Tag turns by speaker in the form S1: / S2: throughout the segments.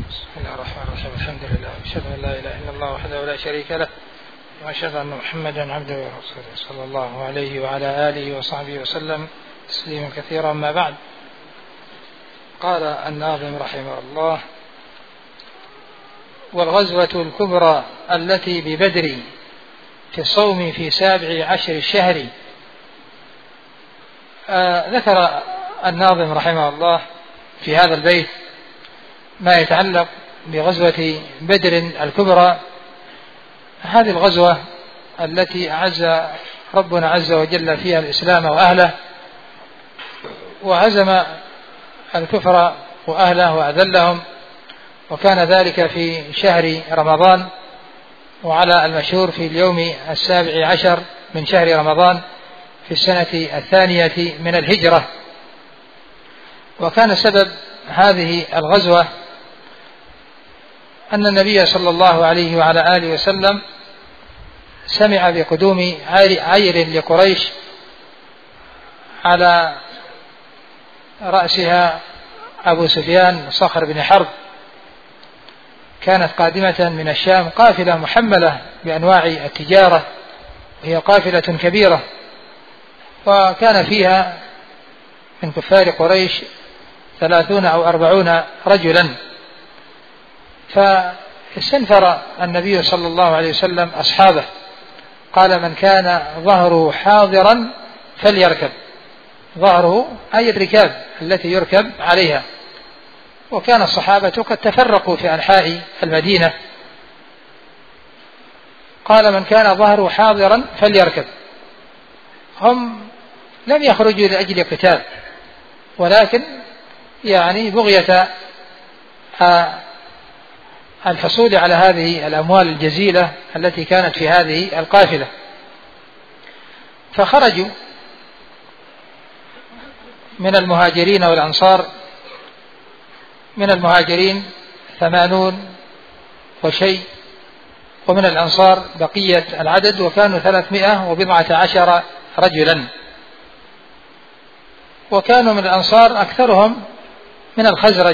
S1: بسم الله الرحمن الرحيم. الحمد لله وأشهد أن لا إله إلا الله وحده لا شريك له وأشهد أن محمدا عبده ورسوله صلى الله عليه وعلى آله وصحبه وسلم تسليما كثيرا. ما بعد، قال الناظم رحمه الله: والغزوة الكبرى التي ببدر في الصوم في 17 الشهر. ذكر الناظم رحمه الله في هذا البيت ما يتعلق بغزوة بدر الكبرى، هذه الغزوة التي أعز ربنا عز وجل فيها الإسلام وأهله، وهزم الكفر وأهله وأذلهم، وكان ذلك في شهر رمضان، وعلى المشهور في اليوم 17 من شهر رمضان في السنة 2 من الهجرة. وكان سبب هذه الغزوة أن النبي صلى الله عليه وعلى آله وسلم سمع بقدوم عير لقريش على رأسها أبو سفيان صخر بن حرب، كانت قادمة من الشام، قافلة محملة بأنواع التجارة، وهي قافلة كبيرة، وكان فيها من كفار قريش 30 أو 40 رجلا. فاستنفر النبي صلى الله عليه وسلم أصحابه، قال: من كان ظهره حاضرا فليركب. ظهره أي الركاب التي يركب عليها، وكان الصحابة قد تفرقوا في أنحاء المدينة. قال: من كان ظهره حاضرا فليركب. هم لم يخرجوا لأجل قتال، ولكن يعني بغية الحصول على هذه الأموال الجزيلة التي كانت في هذه القافلة. فخرجوا من المهاجرين والأنصار، من المهاجرين 80 وشيء، ومن الأنصار بقية العدد، وكانوا 319 رجلا. وكانوا من الأنصار أكثرهم من الخزرج،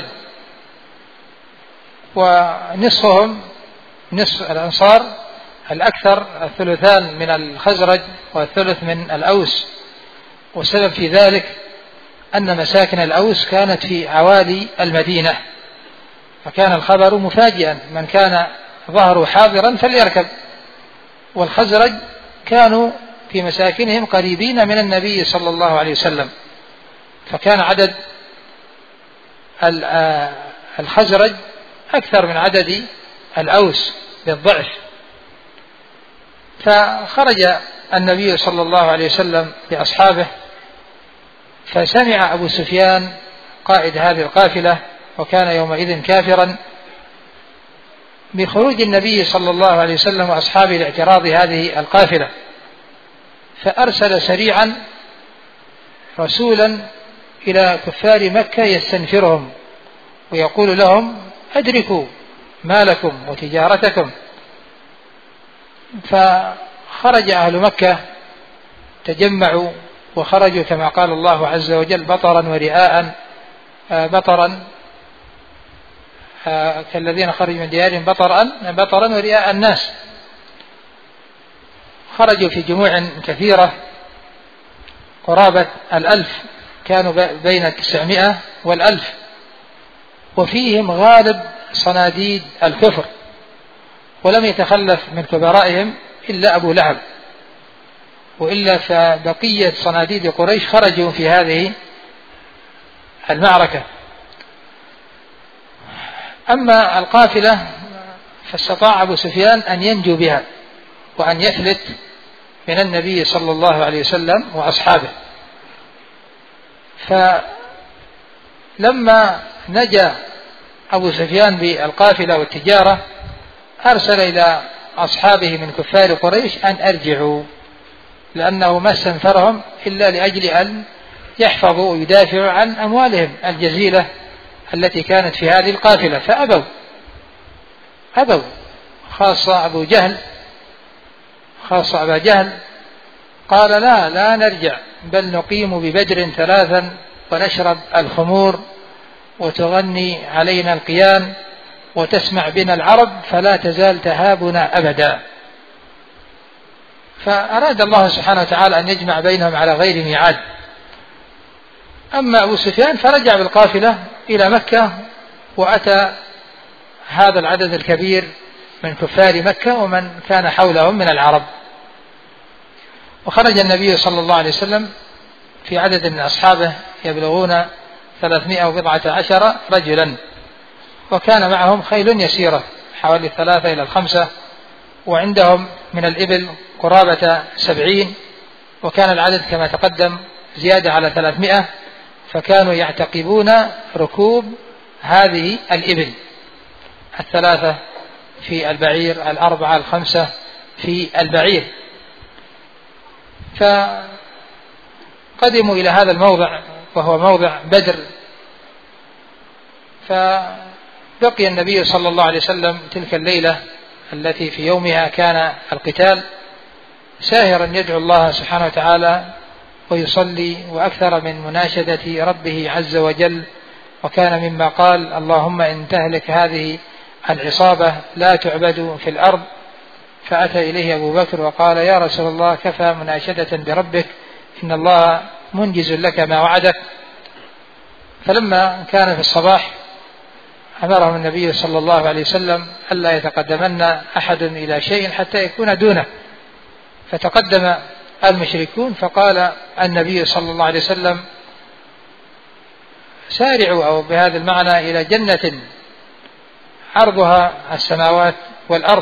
S1: ونصفهم نصف الأنصار الأكثر 2 من الخزرج و1 من الأوس. والسبب في ذلك أن مساكن الأوس كانت في عوالي المدينة، فكان الخبر مفاجئا: من كان ظهره حاضرا فليركب. والخزرج كانوا في مساكنهم قريبين من النبي صلى الله عليه وسلم، فكان عدد الخزرج أكثر من عدد الأوس بالضعف. فخرج النبي صلى الله عليه وسلم بأصحابه، فسمع أبو سفيان قائد هذه القافلة، وكان يومئذ كافرا، بخروج النبي صلى الله عليه وسلم وأصحابه لاعتراض هذه القافلة، فأرسل سريعا رسولا إلى كفار مكة يستنفرهم ويقول لهم: أدركوا مالكم وتجارتكم. فخرج أهل مكة، تجمعوا وخرجوا كما قال الله عز وجل: بطرا ورئاء، بطرا كالذين خرجوا من ديارهم بطرا ورئاء الناس. خرجوا في جموع كثيرة قرابة 1000، كانوا بين 900 و1000، وفيهم غالب صناديد الكفر، ولم يتخلف من كبرائهم إلا أبو لهب، وإلا فبقية صناديد قريش خرجوا في هذه المعركة. أما القافلة فاستطاع أبو سفيان أن ينجو بها وأن يفلت من النبي صلى الله عليه وسلم وأصحابه. فلما نجا أبو سفيان بالقافلة والتجارة، أرسل إلى أصحابه من كفار قريش أن أرجعوا، لأنه ما استنفرهم إلا لأجل أن يحفظوا ويدافعوا عن أموالهم الجزيلة التي كانت في هذه القافلة. فأبوا، خاصة أبا جهل قال: لا نرجع، بل نقيم ببدر 3 ونشرب الخمور وتغني علينا القيان وتسمع بنا العرب فلا تزال تهابنا أبدا. فأراد الله سبحانه وتعالى أن يجمع بينهم على غير ميعاد. أما أبو سفيان فرجع بالقافلة إلى مكة، وأتى هذا العدد الكبير من كفار مكة ومن كان حولهم من العرب. وخرج النبي صلى الله عليه وسلم في عدد من أصحابه يبلغون 310 رجلا، وكان معهم خيل يسيرة حوالي 3 إلى 5، وعندهم من الإبل قرابة 70، وكان العدد كما تقدم زيادة على 300، فكانوا يعتقبون ركوب هذه الإبل 3 في البعير، 4 5 في البعير. فقدموا إلى هذا الموضع وهو موضع بدر، فبقي النبي صلى الله عليه وسلم تلك الليلة التي في يومها كان القتال ساهرا يدعو الله سبحانه وتعالى ويصلي، وأكثر من مناشدة ربه عز وجل، وكان مما قال: اللهم إن تهلك هذه العصابة لا تعبد في الأرض. فأتى إليه أبو بكر وقال: يا رسول الله كفى مناشدة بربك، إن الله منجز لك ما وعدك. فلما كان في الصباح أمرهم النبي صلى الله عليه وسلم ألا يتقدمن أحد إلى شيء حتى يكون دونه، فتقدم المشركون، فقال النبي صلى الله عليه وسلم: سارعوا، أو بهذا المعنى، إلى جنة عرضها السماوات والأرض.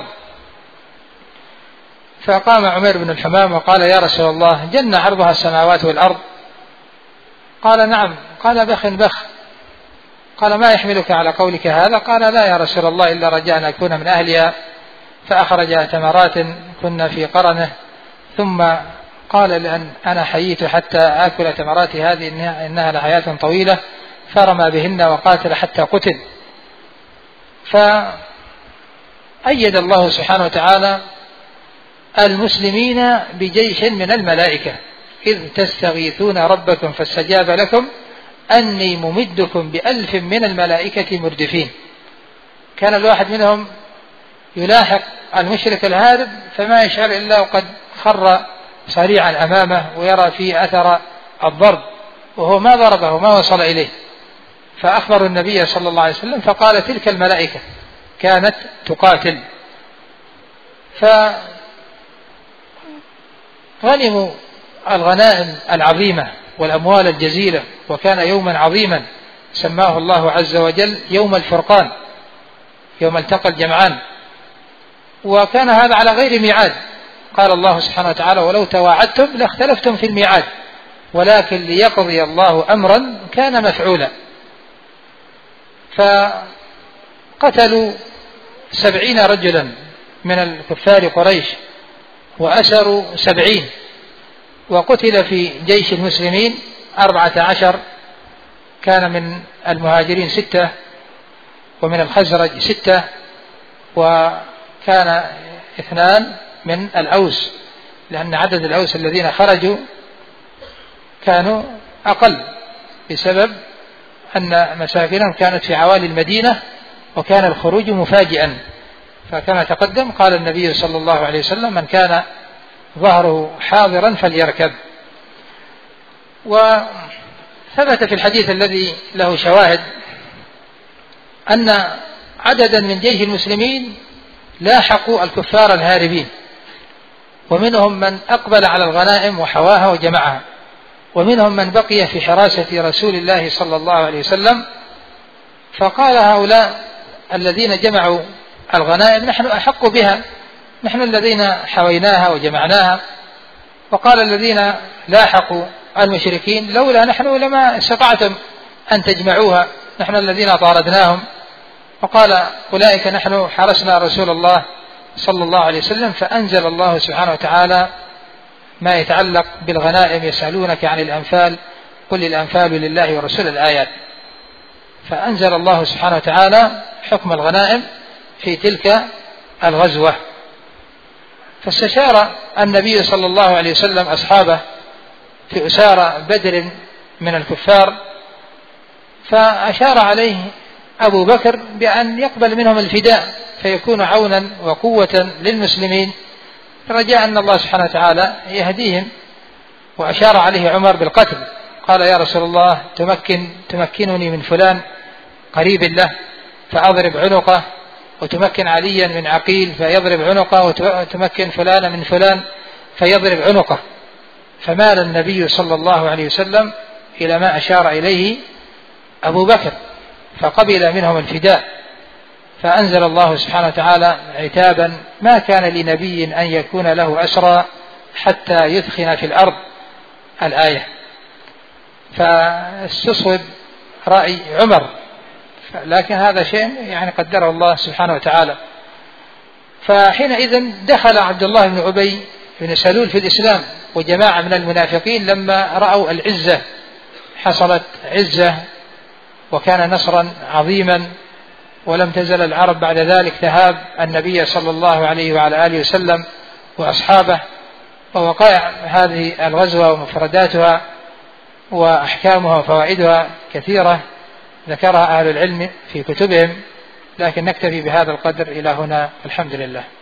S1: فقام عمير بن الحمام وقال: يا رسول الله جنة عرضها السماوات والأرض؟ قال: نعم. قال: بخ بخ. قال: ما يحملك على قولك هذا؟ قال: لا يا رسول الله، إلا رجاء أن أكون من أهلها. فأخرج تمرات كنا في قرنه، ثم قال: لأن أنا حييت حتى آكل تمرات هذه، إنها لحياة طويلة. فرمى بهن وقاتل حتى قتل. فأيد الله سبحانه وتعالى المسلمين بجيش من الملائكة: إذ تستغيثون ربكم فاستجاب لكم أني ممدكم ب1000 من الملائكة مردفين. كان الواحد منهم يلاحق المشرك الهارب فما يشعر إلا وقد خر صريعا أمامه ويرى فيه أثر الضرب، وهو ما ضربه وما وصل إليه. فأخبر النبي صلى الله عليه وسلم فقال: تلك الملائكة كانت تقاتل. فغنموا الغنائم العظيمة والأموال الجزيلة، وكان يوما عظيما سماه الله عز وجل يوم الفرقان، يوم التقى الجمعان. وكان هذا على غير ميعاد. قال الله سبحانه وتعالى: ولو تواعدتم لاختلفتم في الميعاد ولكن ليقضي الله أمرا كان مفعولا. فقتلوا 70 رجلا من الكفار قريش، وأسروا 70، وقتل في جيش المسلمين 14، كان من المهاجرين 6، ومن الخزرج 6، وكان 2 من الأوس، لأن عدد الأوس الذين خرجوا كانوا أقل بسبب أن مساكنهم كانت في عوالي المدينة، وكان الخروج مفاجئا. فكما تقدم قال النبي صلى الله عليه وسلم: من كان ظهره حاضرا فليركب. وثبت في الحديث الذي له شواهد أن عددا من جيش المسلمين لاحقوا الكفار الهاربين، ومنهم من أقبل على الغنائم وحواها وجمعها، ومنهم من بقي في حراسة رسول الله صلى الله عليه وسلم. فقال هؤلاء الذين جمعوا الغنائم: نحن أحق بها، نحن الذين حويناها وجمعناها. وقال الذين لاحقوا المشركين: لولا نحن لما استطعتم أن تجمعوها، نحن الذين طاردناهم. وقال أولئك: نحن حرسنا رسول الله صلى الله عليه وسلم. فأنزل الله سبحانه وتعالى ما يتعلق بالغنائم: يسألونك عن الأنفال قل الأنفال لله ورسول الآيات. فأنزل الله سبحانه وتعالى حكم الغنائم في تلك الغزوة. فاستشار النبي صلى الله عليه وسلم أصحابه في أسارى بدر من الكفار، فأشار عليه أبو بكر بأن يقبل منهم الفداء فيكون عونا وقوة للمسلمين، رجاء أن الله سبحانه وتعالى يهديهم. وأشار عليه عمر بالقتل، قال يا رسول الله تمكنني من فلان قريب له فأضرب عنقه، وتمكن عليا من عقيل فيضرب عنقه، وتمكن فلان من فلان فيضرب عنقه. فمال النبي صلى الله عليه وسلم إلى ما أشار إليه أبو بكر فقبل منهم الفداء، فأنزل الله سبحانه وتعالى عتابا ما كان لنبي أن يكون له أسرى حتى يثخن في الأرض الآية. فاستصوب رأي عمر، لكن هذا شيء يعني قدره الله سبحانه وتعالى. فحينئذ دخل عبد الله بن أبي بن سلول في الإسلام وجماعة من المنافقين لما رأوا العزة، حصلت عزة وكان نصرا عظيما، ولم تزل العرب بعد ذلك تهاب النبي صلى الله عليه وعلى آله وسلم وأصحابه. ووقائع هذه الغزوة ومفرداتها وأحكامها وفوائدها كثيرة ذكرها أهل العلم في كتبهم، لكن نكتفي بهذا القدر إلى هنا. الحمد لله.